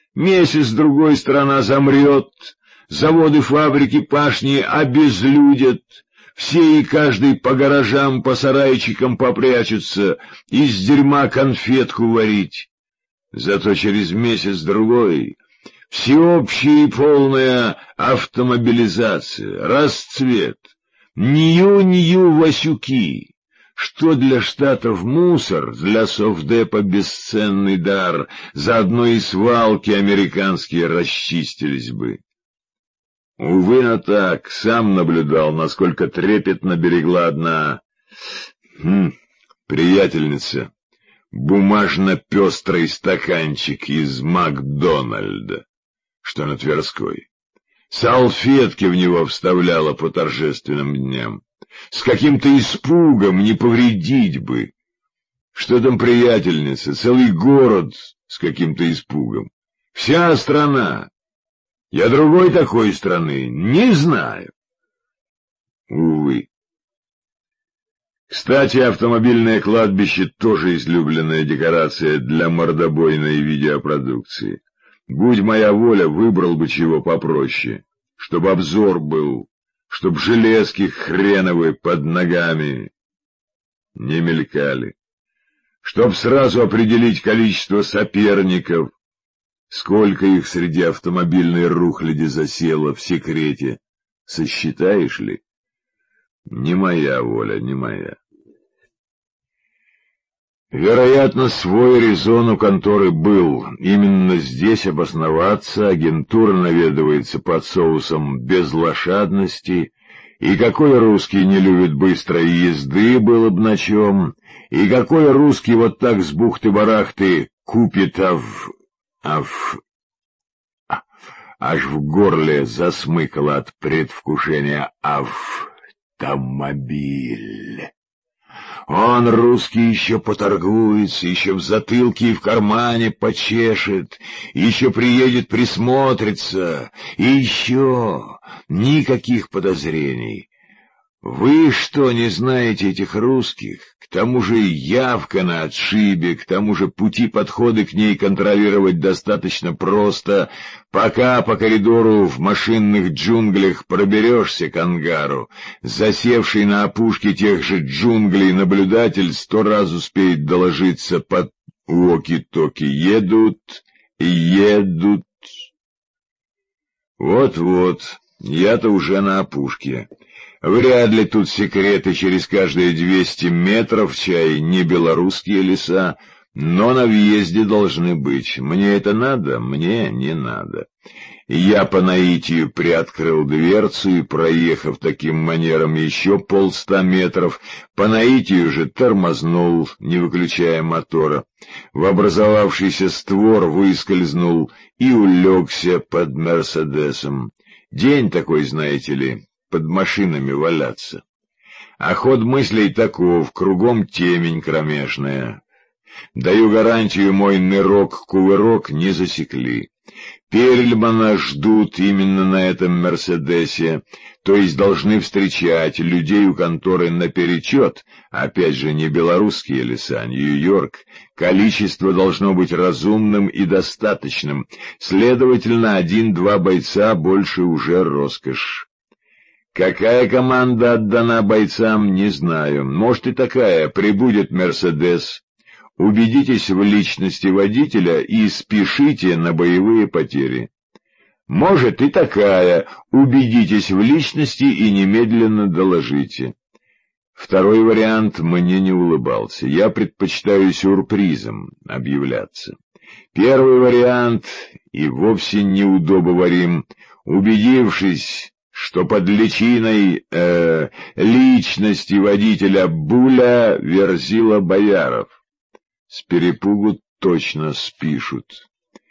Месяц-другой страна замрет, заводы, фабрики, пашни обезлюдят, все и каждый по гаражам, по сарайчикам попрячутся, из дерьма конфетку варить. Зато через месяц-другой всеобщая и полная автомобилизация, расцвет, нью-нью-васюки. Что для Штатов мусор, для Совдепа бесценный дар, заодно и свалки американские расчистились бы. Увы, но так, сам наблюдал, насколько трепетно берегла одна приятельница бумажно-пестрый стаканчик из Макдональда, что на Тверской. Салфетки в него вставляла по торжественным дням. С каким-то испугом, не повредить бы. Что там приятельница, целый город с каким-то испугом. Вся страна. Я другой такой страны не знаю. Увы. Кстати, автомобильное кладбище тоже излюбленная декорация для мордобойной видеопродукции. Будь моя воля, выбрал бы чего попроще, чтобы обзор был, чтоб железки хреновы под ногами не мелькали, чтоб сразу определить количество соперников, сколько их среди автомобильной рухляди засело в секрете, сосчитаешь ли? Не моя воля, не моя. Вероятно, свой резон у конторы был. Именно здесь обосноваться, агентура наведывается под соусом безлошадности, и какой русский не любит быстрой езды, было б на чем, и какой русский вот так с бухты-барахты купит, аж в горле засмыкало от предвкушения автомобиль. Он, русский, еще поторгуется, еще в затылке и в кармане почешет, еще приедет присмотрится, и еще никаких подозрений. Вы что, не знаете этих русских? К тому же явка на отшибе, к тому же пути подхода к ней контролировать достаточно просто. Пока по коридору в машинных джунглях проберешься к ангару, засевший на опушке тех же джунглей наблюдатель 100 раз успеет доложиться под уоки-токи. Едут. Вот-вот, я-то уже на опушке. Вряд ли тут секреты через каждые 200 метров, чай не белорусские леса, но на въезде должны быть. Мне это надо? Мне не надо. Я по наитию приоткрыл дверцу и, проехав таким манером еще 100 метров, по наитию же тормознул, не выключая мотора. В образовавшийся створ выскользнул и улегся под «Мерседесом». День такой, знаете ли, под машинами валяться. А ход мыслей таков, кругом темень кромешная. Даю гарантию, мой нырок-кувырок не засекли. Перельмана ждут именно на этом «Мерседесе», то есть должны встречать людей у конторы наперечет, опять же не белорусские леса, Нью-Йорк. Количество должно быть разумным и достаточным, следовательно, 1-2 бойца больше уже роскошь. Какая команда отдана бойцам, не знаю. Может и такая. Прибудет «Мерседес». Убедитесь в личности водителя и спешите на боевые потери. Может и такая. Убедитесь в личности и немедленно доложите. Второй вариант мне не улыбался. Я предпочитаю сюрпризом объявляться. Первый вариант и вовсе неудобоварим. Убедившись, что под личиной личности водителя Буля Верзила Бояров. С перепугу точно спишут.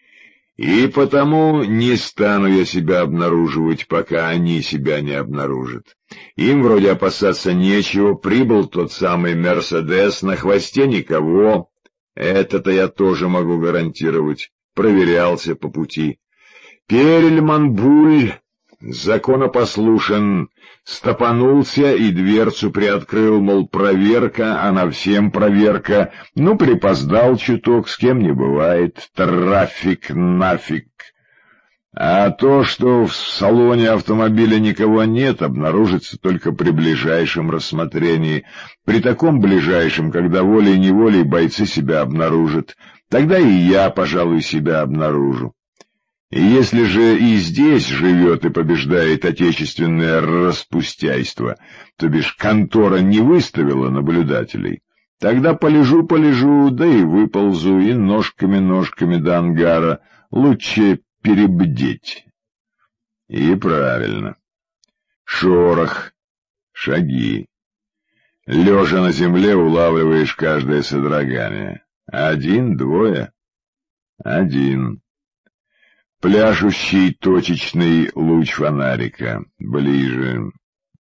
И потому не стану я себя обнаруживать, пока они себя не обнаружат. Им вроде опасаться нечего, прибыл тот самый «Мерседес», на хвосте никого. Это-то я тоже могу гарантировать, проверялся по пути. Перельман, Буль законопослушен, стопанулся и дверцу приоткрыл, мол, проверка, она всем проверка. Ну, припоздал чуток, с кем не бывает, трафик нафиг. А то, что в салоне автомобиля никого нет, обнаружится только при ближайшем рассмотрении. При таком ближайшем, когда волей-неволей бойцы себя обнаружат, тогда и я, пожалуй, себя обнаружу. И если же и здесь живет и побеждает отечественное распустяйство, то бишь контора не выставила наблюдателей, тогда полежу, да и выползу, и ножками до ангара, лучше перебдеть. И правильно. Шорох, шаги. Лежа на земле улавливаешь каждое содрогание. Один, двое. Один. Пляшущий точечный луч фонарика. Ближе.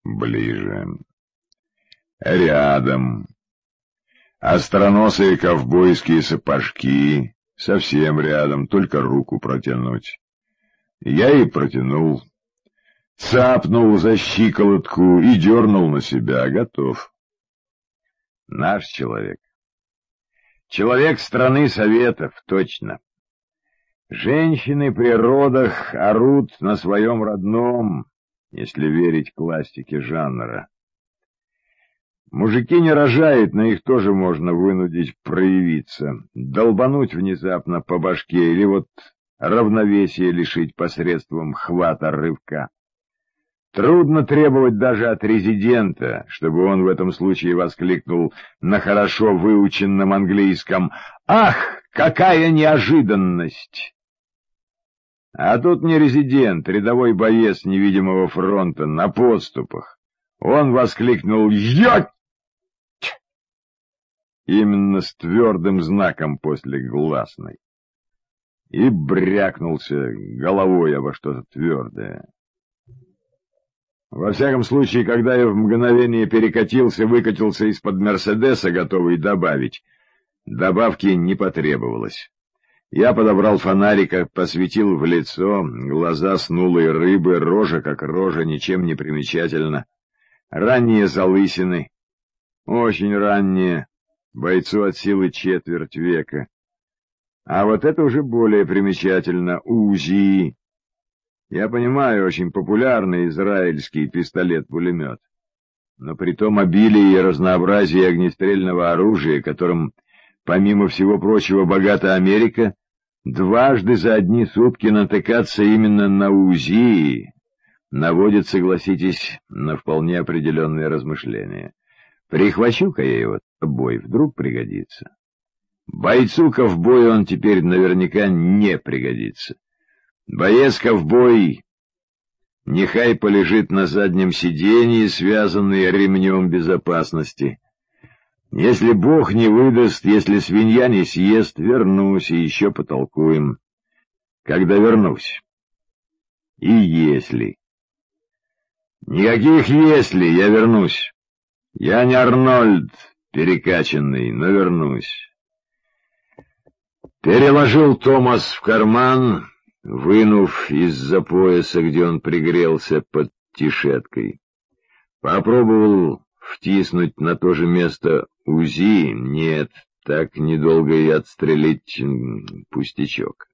Рядом. Остроносые ковбойские сапожки. Совсем рядом, только руку протянуть. Я и протянул. Цапнул за щиколотку и дернул на себя. Готов. Наш человек. Человек страны Советов, точно. Женщины при родах орут на своем родном, если верить классике жанра. Мужики не рожают, но их тоже можно вынудить проявиться, долбануть внезапно по башке или вот равновесие лишить посредством хвата рывка. Трудно требовать даже от резидента, чтобы он в этом случае воскликнул на хорошо выученном английском: «Ах, какая неожиданность!» А тут не резидент, рядовой боец невидимого фронта на подступах. Он воскликнул: «Ять!» Именно с твердым знаком после гласной. И брякнулся головой обо что-то твердое. Во всяком случае, когда я в мгновение выкатился из-под «Мерседеса», готовый добавить, добавки не потребовалось. Я подобрал фонарик, посветил в лицо, глаза снулой рыбы, рожа как рожа, ничем не примечательно. Ранние залысины, очень ранние, бойцу от силы четверть века. А вот это уже более примечательно — УЗИ. Я понимаю, очень популярный израильский пистолет-пулемет. Но при том обилии и разнообразии огнестрельного оружия, которым, помимо всего прочего, богата Америка, дважды за одни сутки натыкаться именно на УЗИ наводит, согласитесь, на вполне определенные размышления. Прихвачу-ка я его с собой, вдруг пригодится. Бойцу-ковбою он теперь наверняка не пригодится. Боец-ковбой нехай полежит на заднем сиденье, связанный ремнем безопасности. Если Бог не выдаст, если свинья не съест, вернусь и еще потолкуем. Когда вернусь. И если. Никаких «если», я вернусь. Я не Арнольд перекачанный, но вернусь. Переложил Томас в карман, вынув из-за пояса, где он пригрелся под тишеткой. Попробовал втиснуть на то же место УЗИ. Нет, так недолго и отстрелить пустячок.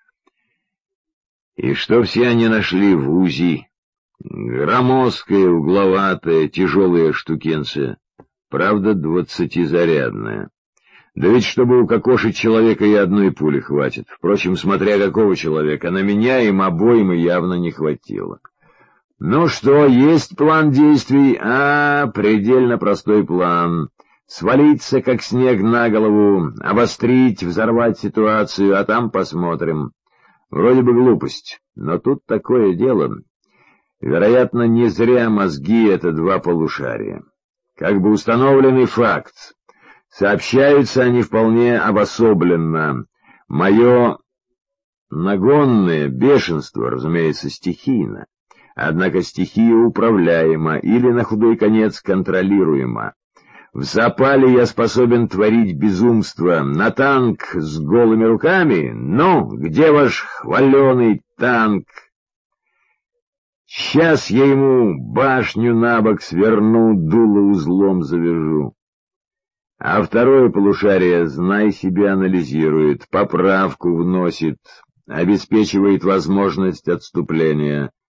И что все они нашли в УЗИ? Громоздкая, угловатая, тяжелая штукенция, правда 20-зарядная. Да ведь чтобы укокошить человека и одной пули хватит. Впрочем, смотря какого человека, на меня им обоим и явно не хватило. Ну что, есть план действий? Предельно простой план. Свалиться, как снег на голову, обострить, взорвать ситуацию, а там посмотрим. Вроде бы глупость, но тут такое дело. Вероятно, не зря мозги — это два полушария. Как бы установленный факт. Сообщаются они вполне обособленно. Мое нагонное бешенство, разумеется, стихийно. Однако стихия управляема или, на худой конец, контролируема. В запале я способен творить безумство. На танк с голыми руками? Ну, где ваш хваленый танк? Сейчас я ему башню на бок сверну, дуло узлом завяжу. А второе полушарие, знай себе, анализирует, поправку вносит, обеспечивает возможность отступления.